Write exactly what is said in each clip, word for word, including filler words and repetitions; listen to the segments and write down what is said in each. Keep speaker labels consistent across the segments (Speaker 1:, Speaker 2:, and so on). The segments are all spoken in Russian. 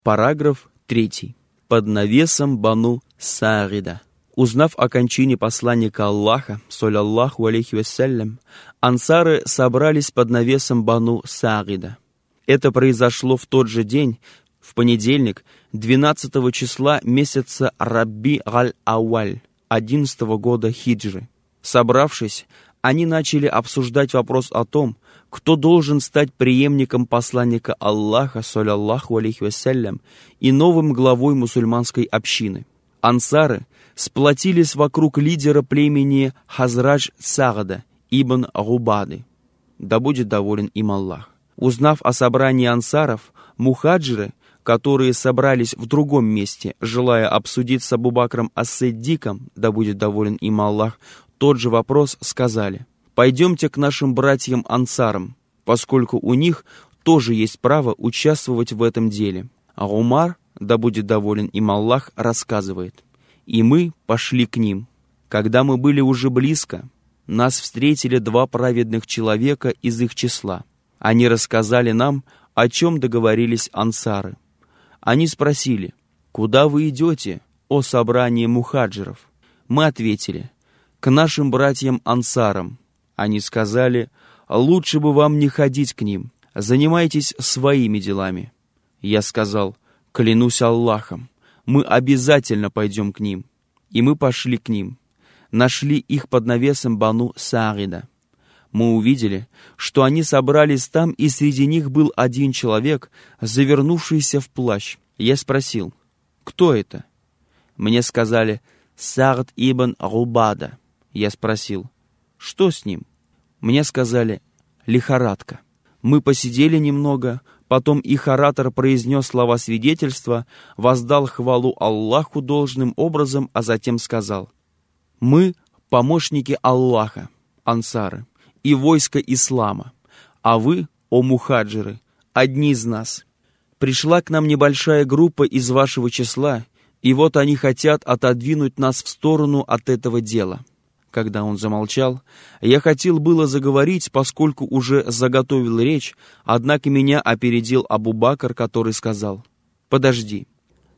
Speaker 1: Параграф третий. Под навесом Бану Саарида. Узнав о кончине посланника Аллаха, соллаллаху алейхи вассалям, ансары собрались под навесом Бану Саарида. Это произошло в тот же день, в понедельник, двенадцатого числа месяца Рабби аль-Ауаль, одиннадцатого года хиджры. Собравшись, они начали обсуждать вопрос о том, кто должен стать преемником посланника Аллаха, соллаллаху алейхи вассалям, и новым главой мусульманской общины. Ансары сплотились вокруг лидера племени Хазрадж Сагада ибн Губады. Да будет доволен им Аллах. Узнав о собрании ансаров, мухаджиры, которые собрались в другом месте, желая обсудить с Абу Бакром ас-Сиддиком, да будет доволен им Аллах, тот же вопрос, сказали: «Пойдемте к нашим братьям-ансарам, поскольку у них тоже есть право участвовать в этом деле». А Умар, да будет доволен им Аллах, рассказывает: «И мы пошли к ним. Когда мы были уже близко, нас встретили два праведных человека из их числа. Они рассказали нам, о чем договорились ансары. Они спросили: «Куда вы идете, о собрание мухаджиров?» Мы ответили: «К нашим братьям-ансарам». Они сказали: «Лучше бы вам не ходить к ним, занимайтесь своими делами». Я сказал: «Клянусь Аллахом, мы обязательно пойдем к ним». И мы пошли к ним, нашли их под навесом Бану Саарида. Мы увидели, что они собрались там, и среди них был один человек, завернувшийся в плащ. Я спросил: «Кто это?» Мне сказали: «Саад ибн Губада». Я спросил: «Что с ним?» Мне сказали: «Лихорадка». Мы посидели немного, потом их оратор произнес слова свидетельства, воздал хвалу Аллаху должным образом, а затем сказал: «Мы помощники Аллаха, ансары, и войско ислама, а вы, о мухаджиры, одни из нас. Пришла к нам небольшая группа из вашего числа, и вот они хотят отодвинуть нас в сторону от этого дела». Когда он замолчал, я хотел было заговорить, поскольку уже заготовил речь, однако меня опередил Абу Бакр, который сказал: «Подожди».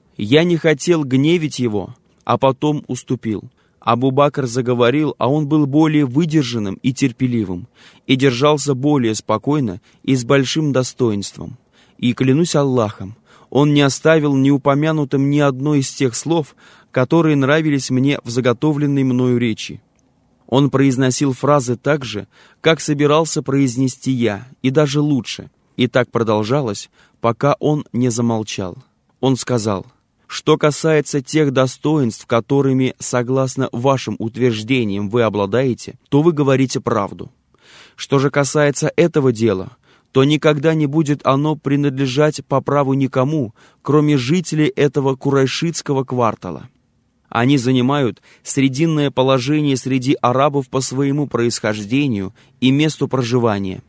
Speaker 1: Я не хотел гневить его, а потом уступил. Абу Бакр заговорил, а он был более выдержанным и терпеливым, и держался более спокойно и с большим достоинством. И, клянусь Аллахом, он не оставил неупомянутым ни одно из тех слов, которые нравились мне в заготовленной мною речи. Он произносил фразы так же, как собирался произнести я, и даже лучше. И так продолжалось, пока он не замолчал. Он сказал: «Что касается тех достоинств, которыми, согласно вашим утверждениям, вы обладаете, то вы говорите правду. Что же касается этого дела, то никогда не будет оно принадлежать по праву никому, кроме жителей этого курайшитского квартала. Они занимают срединное положение среди арабов по своему происхождению и месту проживания.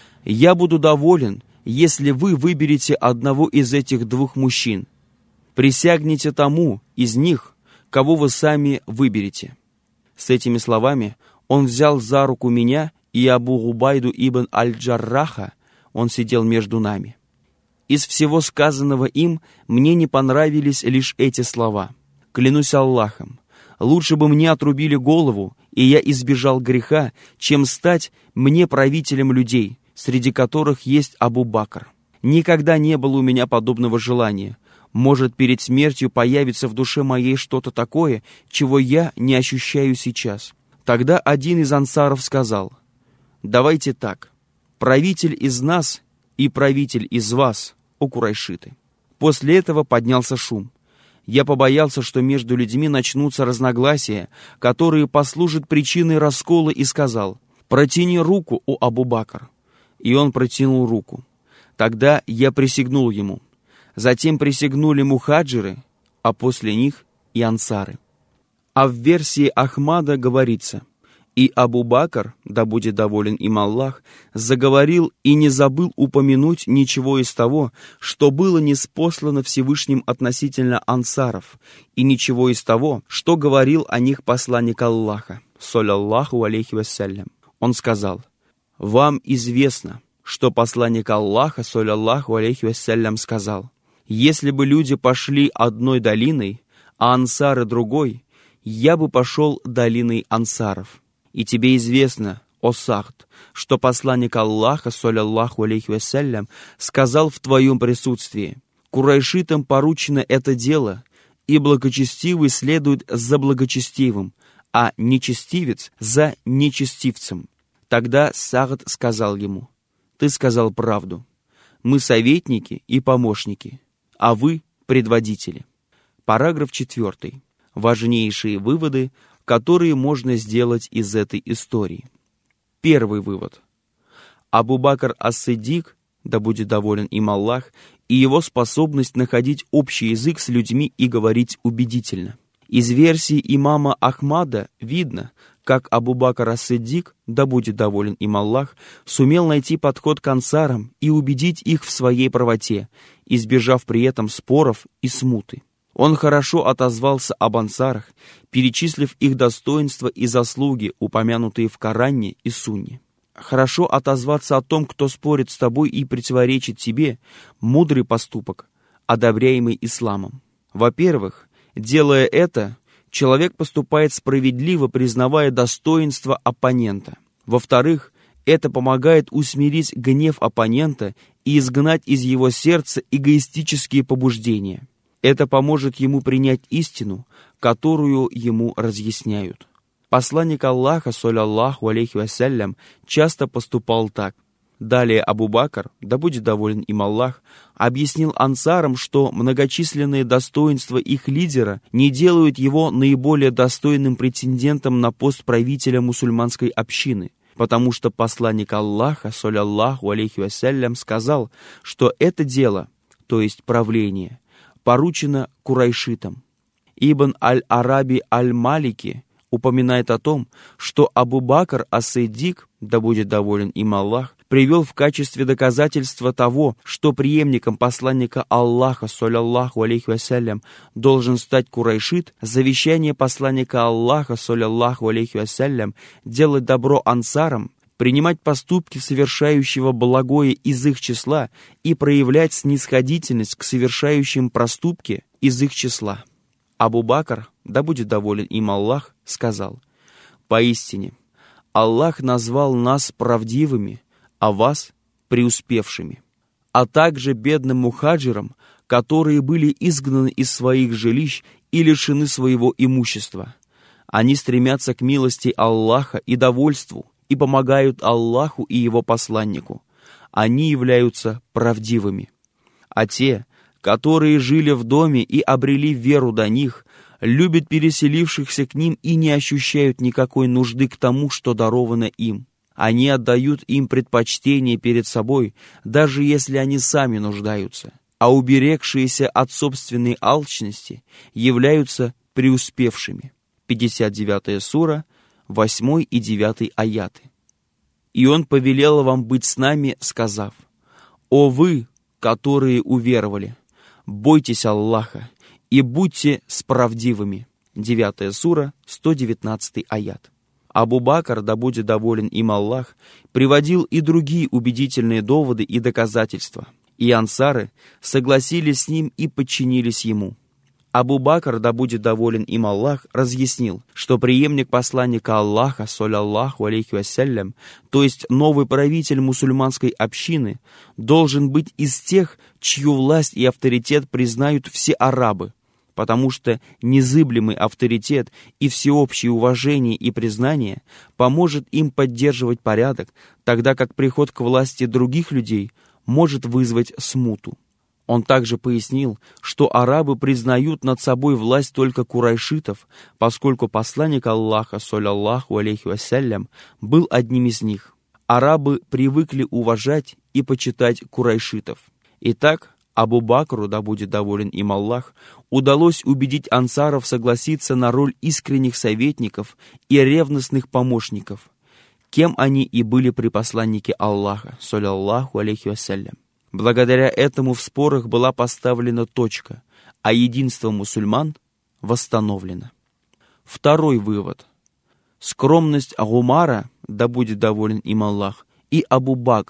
Speaker 1: Я буду доволен, если вы выберете одного из этих двух мужчин. Присягните тому из них, кого вы сами выберете». С этими словами он взял за руку меня и Абу Губайду ибн аль-Джарраха, он сидел между нами. Из всего сказанного им мне не понравились лишь эти слова. Клянусь Аллахом, лучше бы мне отрубили голову, и я избежал греха, чем стать мне правителем людей, среди которых есть Абу Бакр. Никогда не было у меня подобного желания. Может, перед смертью появится в душе моей что-то такое, чего я не ощущаю сейчас. Тогда один из ансаров сказал: «Давайте так, правитель из нас и правитель из вас, о курайшиты». После этого поднялся шум. Я побоялся, что между людьми начнутся разногласия, которые послужат причиной раскола, и сказал: «Протяни руку, о Абу Бакр». И он протянул руку. Тогда я присягнул ему. Затем присягнули мухаджиры, а после них и ансары. А в версии Ахмада говорится: «И Абу Бакр, да будет доволен им Аллах, заговорил и не забыл упомянуть ничего из того, что было ниспослано Всевышним относительно ансаров, и ничего из того, что говорил о них посланник Аллаха, соллаллаху алейхи вассалям. Он сказал: «Вам известно, что посланник Аллаха, соллаллаху алейхи вассалям, сказал: Если бы люди пошли одной долиной, а ансары другой, я бы пошел долиной ансаров. И тебе известно, о Сахд, что посланник Аллаха, солляллаху алейхи вассалям, сказал в твоем присутствии: курайшитам поручено это дело, и благочестивый следует за благочестивым, а нечестивец за нечестивцем. Тогда Сахд сказал ему: ты сказал правду. Мы советники и помощники, а вы предводители. Параграф четвертый. Важнейшие выводы, которые можно сделать из этой истории. Первый вывод. Абу-Бакр ас-Сиддик, да будет доволен им Аллах, и его способность находить общий язык с людьми и говорить убедительно. Из версии имама Ахмада видно, как Абу-Бакр ас-Сиддик, да будет доволен им Аллах, сумел найти подход к ансарам и убедить их в своей правоте, избежав при этом споров и смуты. Он хорошо отозвался об ансарах, перечислив их достоинства и заслуги, упомянутые в Коране и Сунне. Хорошо отозваться о том, кто спорит с тобой и противоречит тебе, мудрый поступок, одобряемый исламом. Во-первых, делая это, человек поступает справедливо, признавая достоинство оппонента. Во-вторых, это помогает усмирить гнев оппонента и изгнать из его сердца эгоистические побуждения. Это поможет ему принять истину, которую ему разъясняют. Посланник Аллаха, солляллаху алейхи вассалям, часто поступал так. Далее Абу-Бакр, да будет доволен им Аллах, объяснил ансарам, что многочисленные достоинства их лидера не делают его наиболее достойным претендентом на пост правителя мусульманской общины, потому что посланник Аллаха, солляллаху алейхи вассалям, сказал, что это дело, то есть правление, поручено курайшитам. Ибн аль-Араби аль-Малики упоминает о том, что Абу-Бакр ас-Сиддик, да будет доволен им Аллах, привел в качестве доказательства того, что преемником посланника Аллаха, солляллаху алейхи вассалям, должен стать курайшит, завещание посланника Аллаха, солляллаху алейхи вассалям, делать добро ансарам, принимать поступки совершающего благое из их числа и проявлять снисходительность к совершающим проступки из их числа. Абу-Бакр, да будет доволен им Аллах, сказал: «Поистине, Аллах назвал нас правдивыми, а вас преуспевшими, а также бедным мухаджирам, которые были изгнаны из своих жилищ и лишены своего имущества. Они стремятся к милости Аллаха и довольству, и помогают Аллаху и Его посланнику. Они являются правдивыми. А те, которые жили в доме и обрели веру до них, любят переселившихся к ним и не ощущают никакой нужды к тому, что даровано им. Они отдают им предпочтение перед собой, даже если они сами нуждаются, а уберегшиеся от собственной алчности являются преуспевшими». пятьдесят девятая сура, восьмой и девятый аяты. «И Он повелел вам быть с нами, сказав: «О вы, которые уверовали, бойтесь Аллаха и будьте справедливыми». девятая сура, сто девятнадцатый аят. Абу-Бакр, да будет доволен им Аллах, приводил и другие убедительные доводы и доказательства, и ансары согласились с ним и подчинились ему. Абу-Бакр, да будет доволен им Аллах, разъяснил, что преемник посланника Аллаха, солляллаху алейхи вассалям, то есть новый правитель мусульманской общины, должен быть из тех, чью власть и авторитет признают все арабы, потому что незыблемый авторитет и всеобщее уважение и признание поможет им поддерживать порядок, тогда как приход к власти других людей может вызвать смуту. Он также пояснил, что арабы признают над собой власть только курайшитов, поскольку посланник Аллаха, солляллаху алейхи вассалям, был одним из них. Арабы привыкли уважать и почитать курайшитов. Итак, Абу-Бакру, да будет доволен им Аллах, удалось убедить ансаров согласиться на роль искренних советников и ревностных помощников, кем они и были при посланнике Аллаха, солляллаху алейхи вассалям. Благодаря этому в спорах была поставлена точка, а единство мусульман восстановлено. Второй вывод. Скромность Умара, да будет доволен им Аллах, и Абу-Бакра,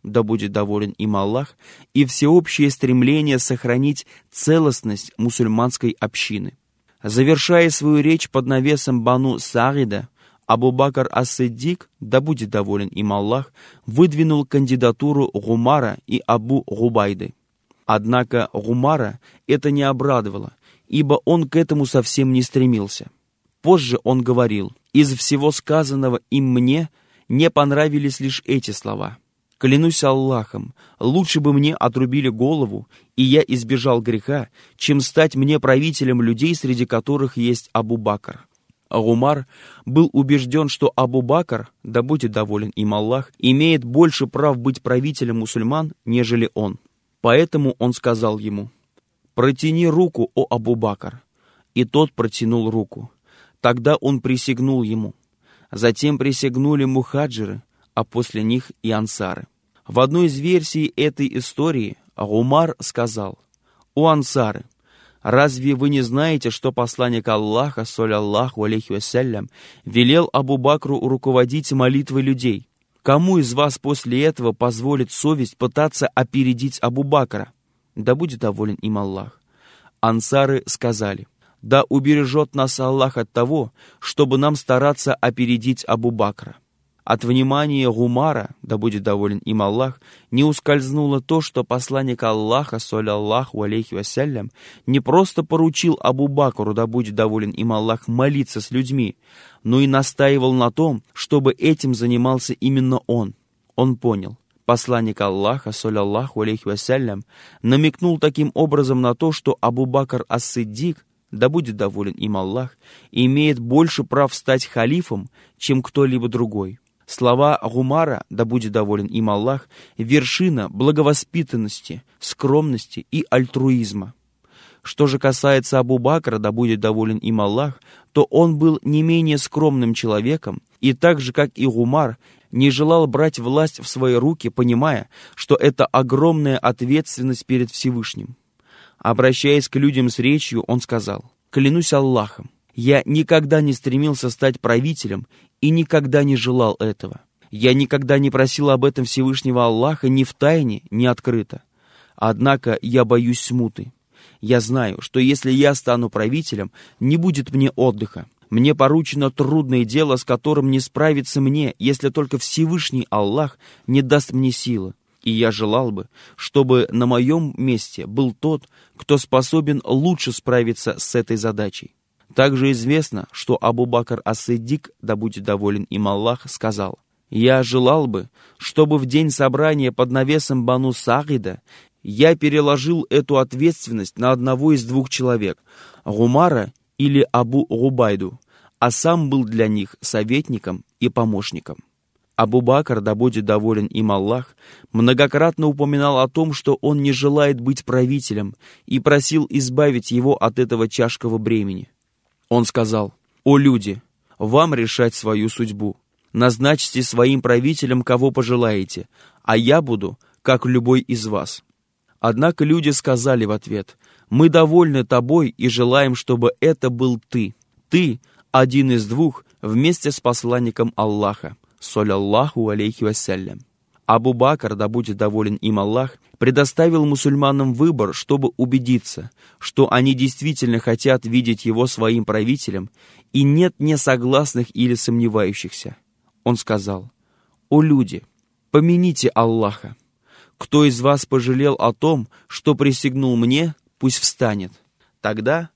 Speaker 1: да будет доволен им Аллах, и всеобщее стремление сохранить целостность мусульманской общины. Завершая свою речь под навесом Бану Саарида, Абу Бакр ас-Сиддик, да будет доволен им Аллах, выдвинул кандидатуру Гумара и Абу Губайды. Однако Гумара это не обрадовало, ибо он к этому совсем не стремился. Позже он говорил: «Из всего сказанного им мне не понравились лишь эти слова. Клянусь Аллахом, лучше бы мне отрубили голову, и я избежал греха, чем стать мне правителем людей, среди которых есть Абу Бакр». Гумар был убежден, что Абу Бакр, да будет доволен им Аллах, имеет больше прав быть правителем мусульман, нежели он. Поэтому он сказал ему: «Протяни руку, о Абу Бакр». И тот протянул руку. Тогда он присягнул ему. Затем присягнули мухаджиры, а после них и ансары. В одной из версий этой истории Гумар сказал: «О ансары, разве вы не знаете, что посланник Аллаха, саллаллаху алейхи вассалям, велел Абу Бакру руководить молитвой людей? Кому из вас после этого позволит совесть пытаться опередить Абу Бакра? Да будет доволен им Аллах». Ансары сказали: «Да убережет нас Аллах от того, чтобы нам стараться опередить Абу Бакра». От внимания Гумара, да будет доволен им Аллах, не ускользнуло то, что посланник Аллаха, саллаллаху алейхи вассалям, не просто поручил Абу Бакру, да будет доволен им Аллах, молиться с людьми, но и настаивал на том, чтобы этим занимался именно он. Он понял. Посланник Аллаха, саллаллаху алейхи вассалям, намекнул таким образом на то, что Абу Бакр ас-Сиддик, да будет доволен им Аллах, имеет больше прав стать халифом, чем кто-либо другой. Слова Гумара, да будет доволен им Аллах, вершина благовоспитанности, скромности и альтруизма. Что же касается Абу Бакра, да будет доволен им Аллах, то он был не менее скромным человеком и так же, как и Гумар, не желал брать власть в свои руки, понимая, что это огромная ответственность перед Всевышним. Обращаясь к людям с речью, он сказал: «Клянусь Аллахом, я никогда не стремился стать правителем и никогда не желал этого. Я никогда не просил об этом Всевышнего Аллаха ни в тайне, ни открыто. Однако я боюсь смуты. Я знаю, что если я стану правителем, не будет мне отдыха. Мне поручено трудное дело, с которым не справиться мне, если только Всевышний Аллах не даст мне силы. И я желал бы, чтобы на моем месте был тот, кто способен лучше справиться с этой задачей». Также известно, что Абу Бакр ас-Сиддик, да будет доволен им Аллах, сказал: «Я желал бы, чтобы в день собрания под навесом Бану Саарида я переложил эту ответственность на одного из двух человек, Гумара или Абу Губайду, а сам был для них советником и помощником». Абу Бакр, да будет доволен им Аллах, многократно упоминал о том, что он не желает быть правителем, и просил избавить его от этого тяжкого бремени. Он сказал: «О люди, вам решать свою судьбу. Назначьте своим правителем, кого пожелаете, а я буду, как любой из вас». Однако люди сказали в ответ: «Мы довольны тобой и желаем, чтобы это был ты. Ты один из двух вместе с посланником Аллаха, саллаллаху алейхи вассалям». Абу Бакр, да будет доволен им Аллах, предоставил мусульманам выбор, чтобы убедиться, что они действительно хотят видеть его своим правителем, и нет несогласных или сомневающихся. Он сказал: «О люди, помяните Аллаха. Кто из вас пожалел о том, что присягнул мне, пусть встанет». Тогда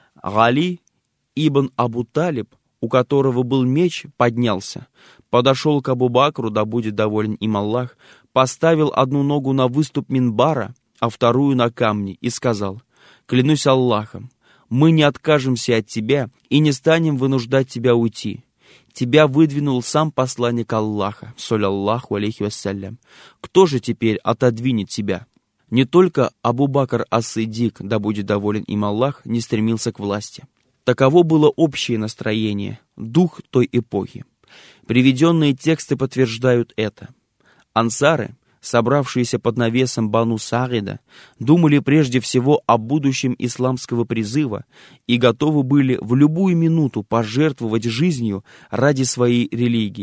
Speaker 1: Гали ибн Абу Талиб, у которого был меч, поднялся, подошел к Абу Бакру, да будет доволен им Аллах, поставил одну ногу на выступ минбара, а вторую на камни, и сказал: «Клянусь Аллахом, мы не откажемся от тебя и не станем вынуждать тебя уйти. Тебя выдвинул сам посланник Аллаха, саллаллаху алейхи вассалям. Кто же теперь отодвинет тебя?» Не только Абу Бакр ас-Сиддик, да будет доволен им Аллах, не стремился к власти. Таково было общее настроение, дух той эпохи. Приведенные тексты подтверждают это. Ансары, собравшиеся под навесом Бану Саарида, думали прежде всего о будущем исламского призыва и готовы были в любую минуту пожертвовать жизнью ради своей религии.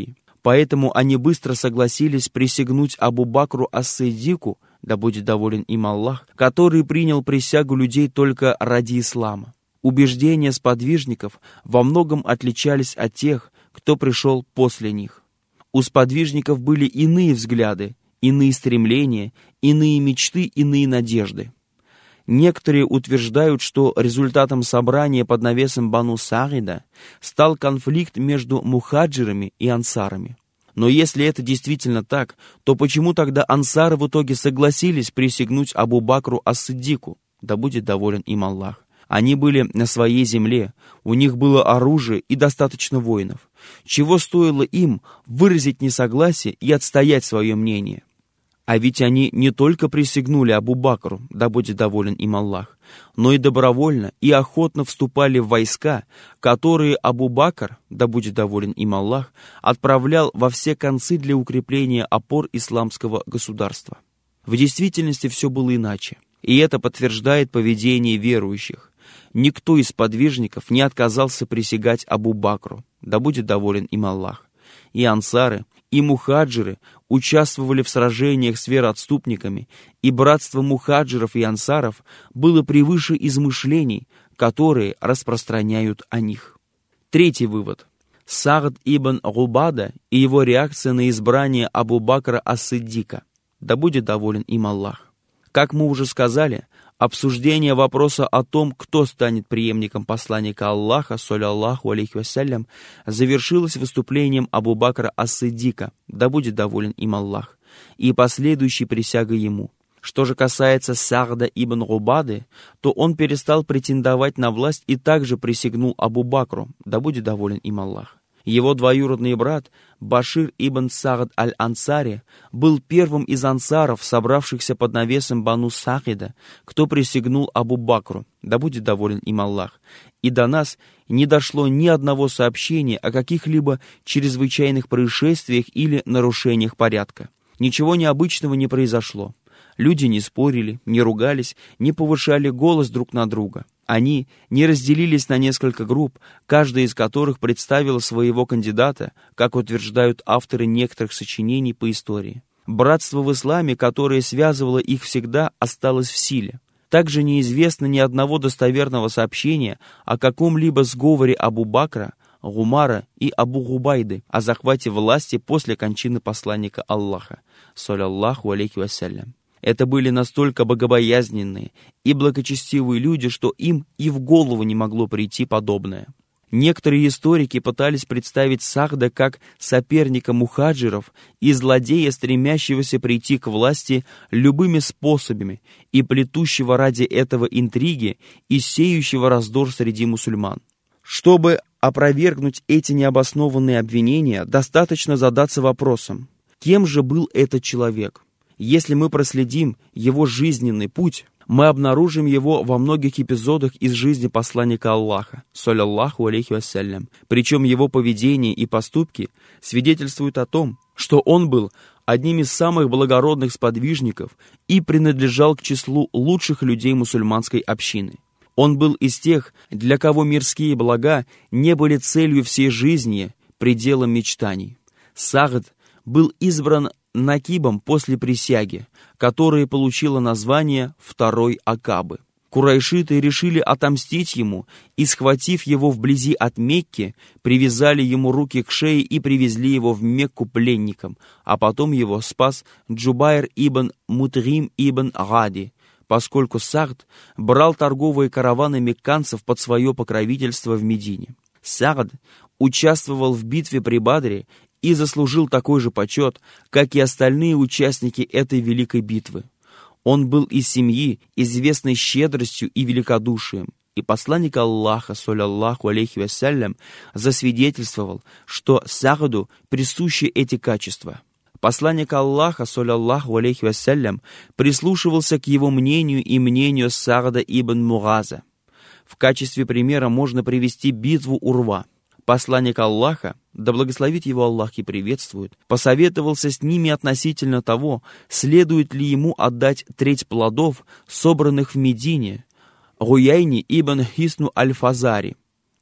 Speaker 1: Поэтому они быстро согласились присягнуть Абу Бакру ас-Сиддику, да будет доволен им Аллах, который принял присягу людей только ради ислама. Убеждения сподвижников во многом отличались от тех, кто пришел после них. У сподвижников были иные взгляды, иные стремления, иные мечты, иные надежды. Некоторые утверждают, что результатом собрания под навесом Бану Саида стал конфликт между мухаджирами и ансарами. Но если это действительно так, то почему тогда ансары в итоге согласились присягнуть Абу Бакру ас-Сиддику, да будет доволен им Аллах? Они были на своей земле, у них было оружие и достаточно воинов. Чего стоило им выразить несогласие и отстоять свое мнение? А ведь они не только присягнули Абу Бакру, да будет доволен им Аллах, но и добровольно и охотно вступали в войска, которые Абу Бакр, да будет доволен им Аллах, отправлял во все концы для укрепления опор исламского государства. В действительности все было иначе, и это подтверждает поведение верующих. Никто из подвижников не отказался присягать Абу Бакру, да будет доволен им Аллах. И ансары, и мухаджиры участвовали в сражениях с вероотступниками, и братство мухаджиров и ансаров было превыше измышлений, которые распространяют о них. Третий вывод. Саад ибн Губада и его реакция на избрание Абу Бакра ас-Сиддика, да будет доволен им Аллах. Как мы уже сказали, обсуждение вопроса о том, кто станет преемником посланника Аллаха, саллаллаху алейхи вассалям, завершилось выступлением Абу Бакра ас-Сиддика, да будет доволен им Аллах, и последующей присягой ему. Что же касается Саада ибн Губады, то он перестал претендовать на власть и также присягнул Абу Бакру, да будет доволен им Аллах. Его двоюродный брат Башир ибн Саад аль-Ансари был первым из ансаров, собравшихся под навесом Бану Саида, кто присягнул Абу Бакру, да будет доволен им Аллах, и до нас не дошло ни одного сообщения о каких-либо чрезвычайных происшествиях или нарушениях порядка. Ничего необычного не произошло. Люди не спорили, не ругались, не повышали голос друг на друга. Они не разделились на несколько групп, каждая из которых представила своего кандидата, как утверждают авторы некоторых сочинений по истории. Братство в исламе, которое связывало их всегда, осталось в силе. Также неизвестно ни одного достоверного сообщения о каком-либо сговоре Абу Бакра, Гумара и Абу Губайды о захвате власти после кончины посланника Аллаха, саллаллаху алейхи вассалям. Это были настолько богобоязненные и благочестивые люди, что им и в голову не могло прийти подобное. Некоторые историки пытались представить Саада как соперника мухаджиров и злодея, стремящегося прийти к власти любыми способами и плетущего ради этого интриги и сеющего раздор среди мусульман. Чтобы опровергнуть эти необоснованные обвинения, достаточно задаться вопросом, кем же был этот человек? Если мы проследим его жизненный путь, мы обнаружим его во многих эпизодах из жизни посланника Аллаха, саллаллаху алейхи вассалям. Причем его поведение и поступки свидетельствуют о том, что он был одним из самых благородных сподвижников и принадлежал к числу лучших людей мусульманской общины. Он был из тех, для кого мирские блага не были целью всей жизни, пределом мечтаний. Саад был избран накибом после присяги, которая получила название Второй Акабы. Курайшиты решили отомстить ему и, схватив его вблизи от Мекки, привязали ему руки к шее и привезли его в Мекку пленником, а потом его спас Джубайр ибн Мутрим ибн Гади, поскольку Саад брал торговые караваны мекканцев под свое покровительство в Медине. Саад участвовал в битве при Бадре и заслужил такой же почет, как и остальные участники этой великой битвы. Он был из семьи, известной щедростью и великодушием, и посланник Аллаха, саллаллаху алейхи вассалям, засвидетельствовал, что Сааду присущи эти качества. Посланник Аллаха, саллаллаху алейхи вассалям, прислушивался к его мнению и мнению Саада ибн Мугаза. В качестве примера можно привести битву Урва. Посланник Аллаха, да благословит его Аллах и приветствует, посоветовался с ними относительно того, следует ли ему отдать треть плодов, собранных в Медине, Гуяйни ибн Хисну аль-Фазари,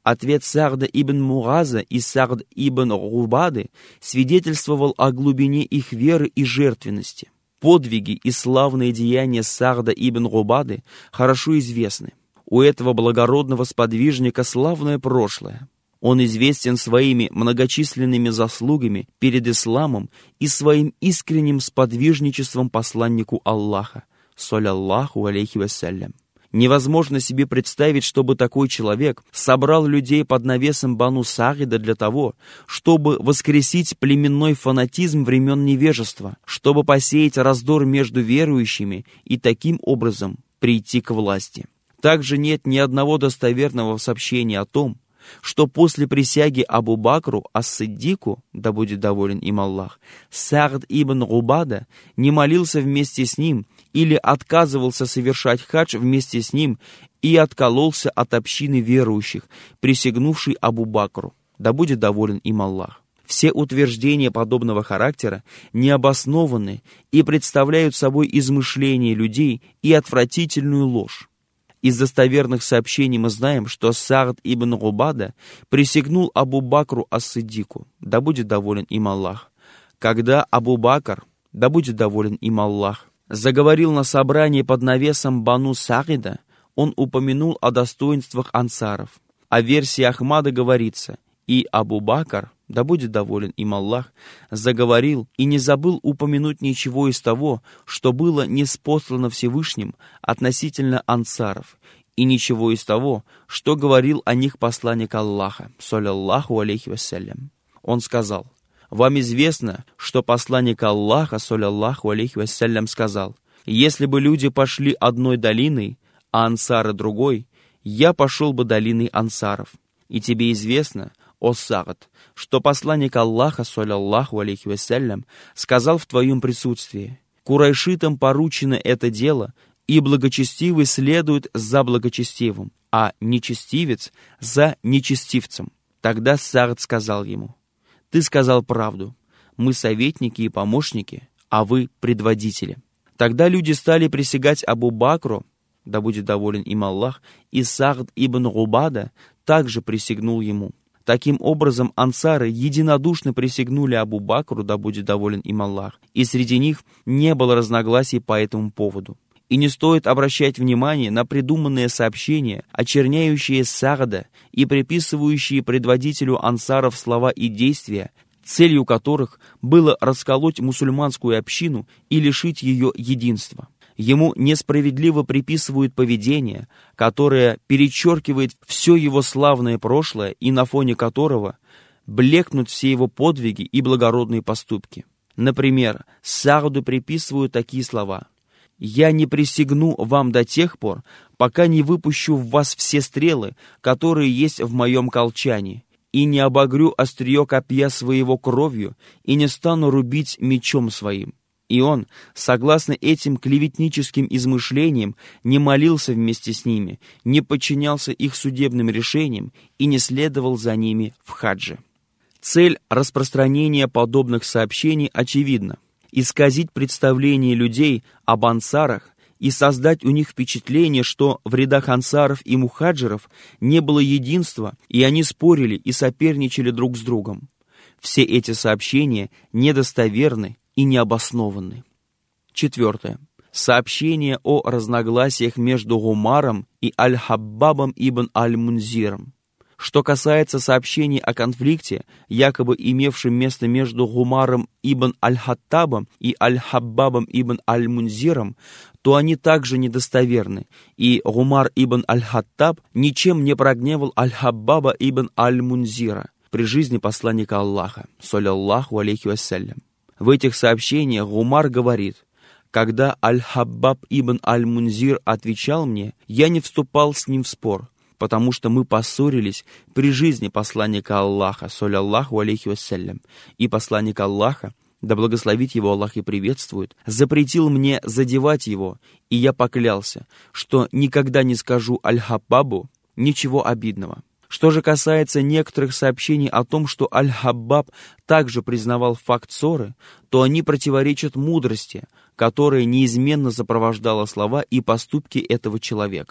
Speaker 1: Ответ Са'да ибн Муаза и Са'д ибн Губады свидетельствовал о глубине их веры и жертвенности. Подвиги и славные деяния Са'да ибн Губады хорошо известны. У этого благородного сподвижника славное прошлое. Он известен своими многочисленными заслугами перед исламом и своим искренним сподвижничеством посланнику Аллаха, саллаллаху алейхи вассалям. Невозможно себе представить, чтобы такой человек собрал людей под навесом Бану Са'ида для того, чтобы воскресить племенной фанатизм времен невежества, чтобы посеять раздор между верующими и таким образом прийти к власти. Также нет ни одного достоверного сообщения о том, что после присяги Абу Бакру ас-Сиддику, да будет доволен им Аллах, Са'д ибн Губада не молился вместе с ним или отказывался совершать хадж вместе с ним и откололся от общины верующих, присягнувшей Абу Бакру, да будет доволен им Аллах. Все утверждения подобного характера необоснованы и представляют собой измышления людей и отвратительную ложь. Из достоверных сообщений мы знаем, что Са'д ибн Губада присягнул Абу Бакру ас-Сиддику, да будет доволен им Аллах. Когда Абу Бакр, да будет доволен им Аллах, заговорил на собрании под навесом Бану Са'ида, он упомянул о достоинствах ансаров. О версии Ахмада говорится: и Абу Бакр, да будет доволен им Аллах, заговорил и не забыл упомянуть ничего из того, что было ниспослано Всевышним относительно ансаров, и ничего из того, что говорил о них посланник Аллаха, саллаллаху алейхи вассалям. Он сказал: вам известно, что посланник Аллаха, саллаллаху алейхи вассалям, сказал: если бы люди пошли одной долиной, а ансары другой, я пошел бы долиной ансаров. И тебе известно, о Са'д, что посланник Аллаха, саллаллаху алейхи вассалям, сказал в твоем присутствии: курайшитам поручено это дело, и благочестивый следует за благочестивым, а нечестивец за нечестивцем. Тогда Са'д сказал ему: ты сказал правду, мы советники и помощники, а вы предводители. Тогда люди стали присягать Абу Бакру, да будет доволен им Аллах, и Са'д ибн Губада также присягнул ему. Таким образом, ансары единодушно присягнули Абу Бакру, да будет доволен им Аллах, и среди них не было разногласий по этому поводу. И не стоит обращать внимание на придуманные сообщения, очерняющие Са'да и приписывающие предводителю ансаров слова и действия, целью которых было расколоть мусульманскую общину и лишить ее единства. Ему несправедливо приписывают поведение, которое перечеркивает все его славное прошлое и на фоне которого блекнут все его подвиги и благородные поступки. Например, Са'ду приписывают такие слова: «Я не присягну вам до тех пор, пока не выпущу в вас все стрелы, которые есть в моем колчане, и не обогрю острие копья своего кровью, и не стану рубить мечом своим». И он, согласно этим клеветническим измышлениям, не молился вместе с ними, не подчинялся их судебным решениям и не следовал за ними в хадже. Цель распространения подобных сообщений очевидна: исказить представление людей об ансарах и создать у них впечатление, что в рядах ансаров и мухаджиров не было единства, и они спорили и соперничали друг с другом. Все эти сообщения недостоверны и необоснованны. Четвертое. Сообщение о разногласиях между Гумаром и Аль-Хаббабом ибн Аль-Мунзиром. Что касается сообщений о конфликте, якобы имевшем место между Гумаром ибн Аль-Хаттабом и Аль-Хаббабом ибн Аль-Мунзиром, то они также недостоверны, и Гумар ибн Аль-Хаттаб ничем не прогневал Аль-Хаббаба ибн Аль-Мунзира при жизни посланника Аллаха, саллаллаху алейхи вассалям. В этих сообщениях Гумар говорит: когда Аль-Хаббаб ибн Аль-Мунзир отвечал мне, я не вступал с ним в спор, потому что мы поссорились при жизни посланника Аллаха, саллаллаху алейхи вассалям, и посланник Аллаха, да благословит его Аллах и приветствует, запретил мне задевать его, и я поклялся, что никогда не скажу Аль-Хаббабу ничего обидного. Что же касается некоторых сообщений о том, что Аль-Хаббаб также признавал факт ссоры, то они противоречат мудрости, которая неизменно сопровождала слова и поступки этого человека.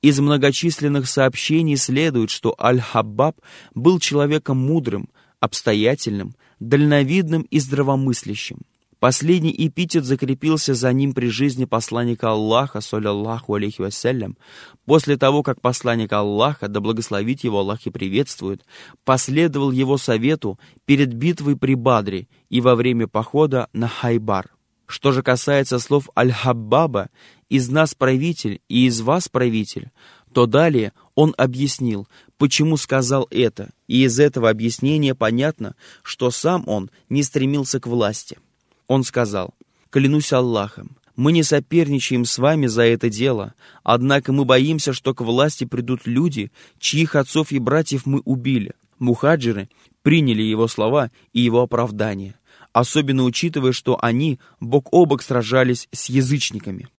Speaker 1: Из многочисленных сообщений следует, что Аль-Хаббаб был человеком мудрым, обстоятельным, дальновидным и здравомыслящим. Последний эпитет закрепился за ним при жизни посланника Аллаха, саллаллаху алейхи вассалям. После того, как посланник Аллаха, да благословит его Аллах и приветствует, последовал его совету перед битвой при Бадре и во время похода на Хайбар. Что же касается слов Аль-Хаббаба «из нас правитель и из вас правитель», то далее он объяснил, почему сказал это, и из этого объяснения понятно, что сам он не стремился к власти. Он сказал: «Клянусь Аллахом, мы не соперничаем с вами за это дело, однако мы боимся, что к власти придут люди, чьих отцов и братьев мы убили». Мухаджиры приняли его слова и его оправдание, особенно учитывая, что они бок о бок сражались с язычниками.